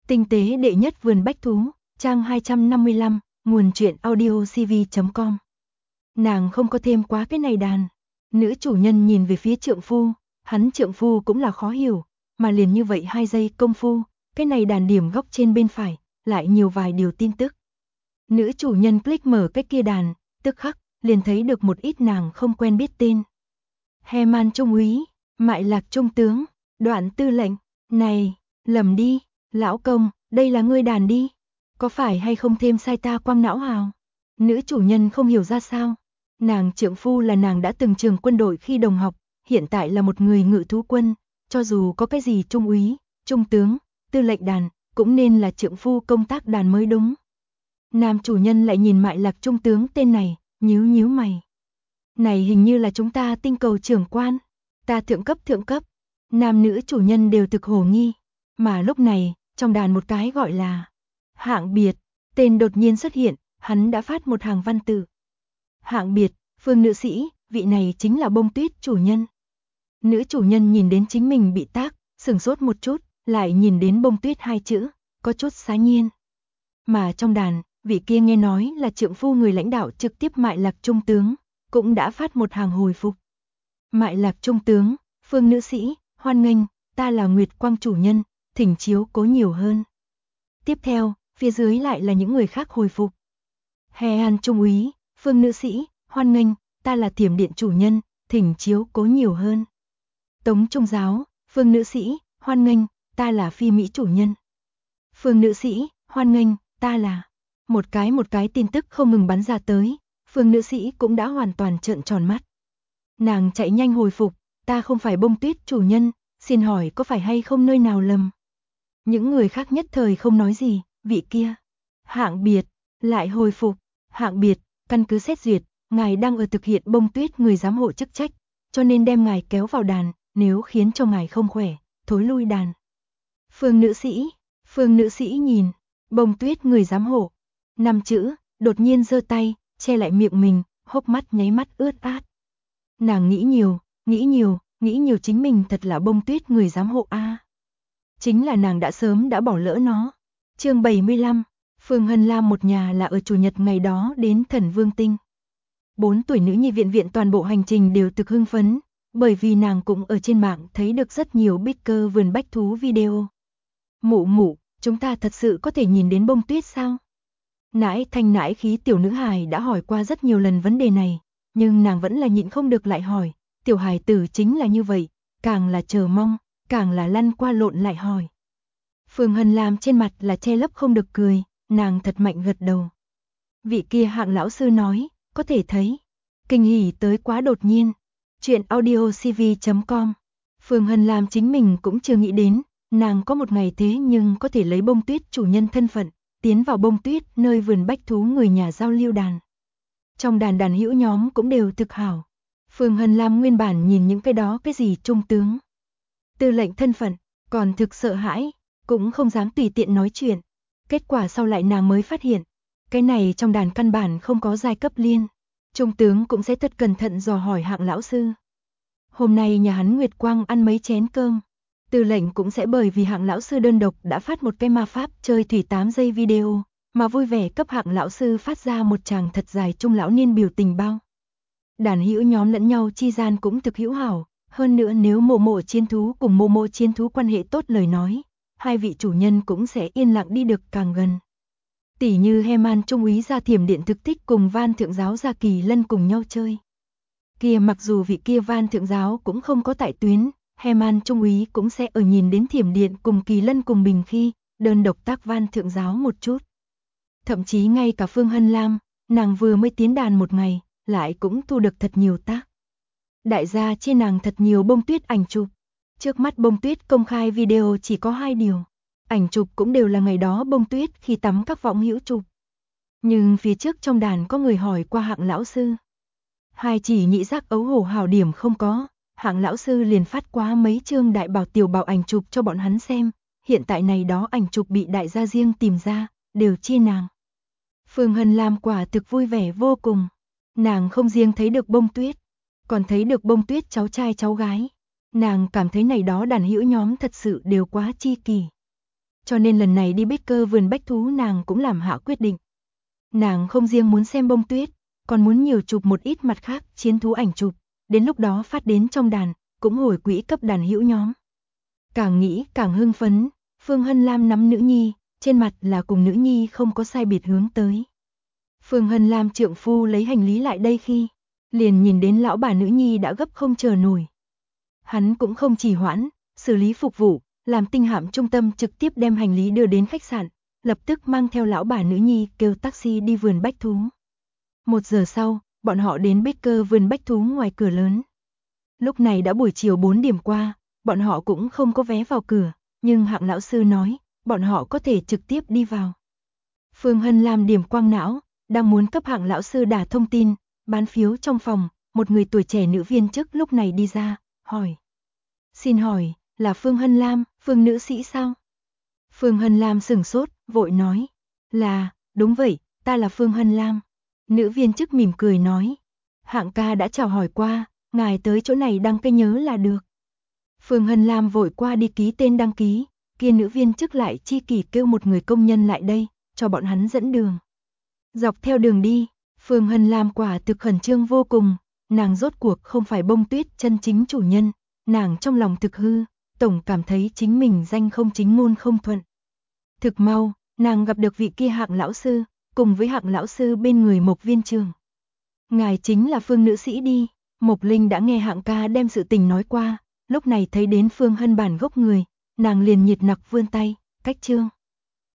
Tinh tế đệ nhất vườn bách thú, trang 255, nguồn truyện audiocv.com. Nàng không có thêm quá cái này đàn. Nữ chủ nhân nhìn về phía trượng phu, hắn trượng phu cũng là khó hiểu, mà liền như vậy 2 giây công phu, cái này đàn điểm góc trên bên phải, lại nhiều vài điều tin tức. Nữ chủ nhân click mở cái kia đàn, tức khắc, liền thấy được một ít nàng không quen biết tên. Heman trung úy, Mại Lạc trung tướng, Đoạn tư lệnh, này, lầm đi, lão công, đây là ngươi đàn đi, có phải hay không thêm sai ta quăng não hào? Nữ chủ nhân không hiểu ra sao, nàng trượng phu là nàng đã từng trường quân đội khi đồng học, hiện tại là một người ngự thú quân, cho dù có cái gì trung úy, trung tướng, tư lệnh đàn, cũng nên là trượng phu công tác đàn mới đúng. Nam chủ nhân lại nhìn Mại Lạc trung tướng tên này, nhíu nhíu mày. Này hình như là chúng ta tinh cầu trưởng quan, ta thượng cấp. Nam nữ chủ nhân đều thực hồ nghi, mà lúc này, trong đàn một cái gọi là hạng biệt, tên đột nhiên xuất hiện, hắn đã phát một hàng văn tự. Hạng biệt, Phương nữ sĩ, vị này chính là Bông Tuyết chủ nhân. Nữ chủ nhân nhìn đến chính mình bị tác, sửng sốt một chút, lại nhìn đến Bông Tuyết 2 chữ, có chút xá nhiên. Mà trong đàn, vị kia nghe nói là trượng phu người lãnh đạo trực tiếp Mại Lạc trung tướng, cũng đã phát một hàng hồi phục. Mại Lạc trung tướng, Phương nữ sĩ, hoan nghênh, ta là Nguyệt Quang chủ nhân, thỉnh chiếu cố nhiều hơn. Tiếp theo, phía dưới lại là những người khác hồi phục. Hean trung úy, Phương nữ sĩ, hoan nghênh, ta là Thiểm Điện chủ nhân, thỉnh chiếu cố nhiều hơn. Tống trung giáo, Phương nữ sĩ, hoan nghênh, ta là Phi Mỹ chủ nhân. Phương nữ sĩ, hoan nghênh, ta là. Một cái tin tức không ngừng bắn ra tới, Phương nữ sĩ cũng đã hoàn toàn trợn tròn mắt. Nàng chạy nhanh hồi phục, ta không phải Bông Tuyết chủ nhân, xin hỏi có phải hay không nơi nào lầm. Những người khác nhất thời không nói gì, vị kia. Hạng biệt, lại hồi phục, hạng biệt, căn cứ xét duyệt, ngài đang ở thực hiện Bông Tuyết người giám hộ chức trách, cho nên đem ngài kéo vào đàn, nếu khiến cho ngài không khỏe, thối lui đàn. Phương nữ sĩ nhìn, Bông Tuyết người giám hộ, 5 chữ, đột nhiên giơ tay, che lại miệng mình, hốc mắt nháy mắt ướt át. Nàng nghĩ nhiều chính mình thật là Bông Tuyết người giám hộ a. Chính là nàng đã sớm đã bỏ lỡ nó. Chương 75, Phương Hân Lam một nhà là ở chủ nhật ngày đó đến Thần Vương Tinh. 4 tuổi nữ nhi viện toàn bộ hành trình đều thực hưng phấn, bởi vì nàng cũng ở trên mạng thấy được rất nhiều Bicker vườn bách thú video. Mụ, chúng ta thật sự có thể nhìn đến Bông Tuyết sao? Nãi thanh nãi khí tiểu nữ hài đã hỏi qua rất nhiều lần vấn đề này, nhưng nàng vẫn là nhịn không được lại hỏi, tiểu hài tử chính là như vậy, càng là chờ mong, càng là lăn qua lộn lại hỏi. Phương Hân Lam trên mặt là che lấp không được cười, nàng thật mạnh gật đầu. Vị kia hạng lão sư nói, có thể thấy, kinh hỉ tới quá đột nhiên. Chuyện audiocv.com. Phương Hân Lam chính mình cũng chưa nghĩ đến, nàng có một ngày thế nhưng có thể lấy Bông Tuyết chủ nhân thân phận, tiến vào Bông Tuyết nơi vườn bách thú người nhà giao lưu đàn. Trong đàn hữu nhóm cũng đều thực hảo. Phương Hân Lam nguyên bản nhìn những cái đó cái gì trung tướng, tư lệnh thân phận, còn thực sợ hãi, cũng không dám tùy tiện nói chuyện. Kết quả sau lại nàng mới phát hiện, cái này trong đàn căn bản không có giai cấp liên. Trung tướng cũng sẽ thật cẩn thận dò hỏi hạng lão sư. Hôm nay nhà hắn Nguyệt Quang ăn mấy chén cơm. Tư lệnh cũng sẽ bởi vì hạng lão sư đơn độc đã phát một cái ma pháp chơi thủy 8 giây video, mà vui vẻ cấp hạng lão sư phát ra một tràng thật dài trung lão niên biểu tình bao. Đàn hữu nhóm lẫn nhau chi gian cũng thực hữu hảo, hơn nữa nếu mộ chiến thú cùng mộ chiến thú quan hệ tốt lời nói, hai vị chủ nhân cũng sẽ yên lặng đi được càng gần. Tỷ như Heman trung úy gia Thiểm Điện thực thích cùng Van thượng giáo gia Kỳ Lân cùng nhau chơi. Kia mặc dù vị kia Van thượng giáo cũng không có tại tuyến, Heman trung úy cũng sẽ ở nhìn đến Thiểm Điện cùng Kỳ Lân cùng mình khi đơn độc tác Van thượng giáo một chút. Thậm chí ngay cả Phương Hân Lam, nàng vừa mới tiến đàn một ngày, lại cũng thu được thật nhiều tác. Đại gia trên nàng thật nhiều Bông Tuyết ảnh chụp. Trước mắt Bông Tuyết công khai video chỉ có 2 điều. Ảnh chụp cũng đều là ngày đó Bông Tuyết khi tắm các võng hữu chụp. Nhưng phía trước trong đàn có người hỏi qua hạng lão sư. Hai chỉ nhị giác ấu hổ hảo điểm không có, hạng lão sư liền phát quá mấy chương đại bảo tiểu bảo ảnh chụp cho bọn hắn xem. Hiện tại này đó ảnh chụp bị đại gia riêng tìm ra, đều chia nàng. Phương Hân Lam quả thực vui vẻ vô cùng. Nàng không riêng thấy được Bông Tuyết, còn thấy được Bông Tuyết cháu trai cháu gái. Nàng cảm thấy này đó đàn hữu nhóm thật sự đều quá chi kỷ. cho nên lần này đi Baker vườn bách thú nàng cũng làm hạ quyết định. Nàng không riêng muốn xem bông tuyết, còn muốn nhiều chụp một ít mặt khác chiến thú ảnh chụp, đến lúc đó phát đến trong đàn, cũng hồi quỹ cấp đàn hữu nhóm. Càng nghĩ càng hưng phấn, Phương Hân Lam nắm nữ nhi, trên mặt là cùng nữ nhi không có sai biệt hướng tới. Phương Hân Lam trượng phu lấy hành lý lại đây khi, liền nhìn đến lão bà nữ nhi đã gấp không chờ nổi. Hắn cũng không trì hoãn, xử lý phục vụ, làm tinh hạm trung tâm trực tiếp đem hành lý đưa đến khách sạn, lập tức mang theo lão bà nữ nhi kêu taxi đi vườn bách thú. 1 giờ sau, bọn họ đến Baker vườn bách thú ngoài cửa lớn. Lúc này đã buổi chiều 4 điểm qua, bọn họ cũng không có vé vào cửa, nhưng Hạng lão sư nói, bọn họ có thể trực tiếp đi vào. Phương Hân Lam điểm quang não, đang muốn cấp Hạng lão sư đả thông tin, bán phiếu trong phòng, một người tuổi trẻ nữ viên chức lúc này đi ra, hỏi. Xin hỏi, là Phương Hân Lam, Phương nữ sĩ sao? Phương Hân Lam sửng sốt, vội nói. Là, đúng vậy, ta là Phương Hân Lam. Nữ viên chức mỉm cười nói. Hạng ca đã chào hỏi qua, ngài tới chỗ này đăng ký nhớ là được. Phương Hân Lam vội qua đi ký tên đăng ký, kia nữ viên chức lại chi kỷ kêu một người công nhân lại đây, cho bọn hắn dẫn đường. Dọc theo đường đi, Phương Hân Lam quả thực khẩn trương vô cùng, nàng rốt cuộc không phải bông tuyết chân chính chủ nhân, nàng trong lòng thực hư, tổng cảm thấy chính mình danh không chính ngôn không thuận. Thực mau, nàng gặp được vị kia Hạng lão sư, cùng với Hạng lão sư bên người Mộc viên trưởng. Ngài chính là Phương nữ sĩ đi, Mộc Linh đã nghe Hạng ca đem sự tình nói qua, lúc này thấy đến Phương Hân bản gốc người, nàng liền nhiệt nặc vươn tay, cách trương.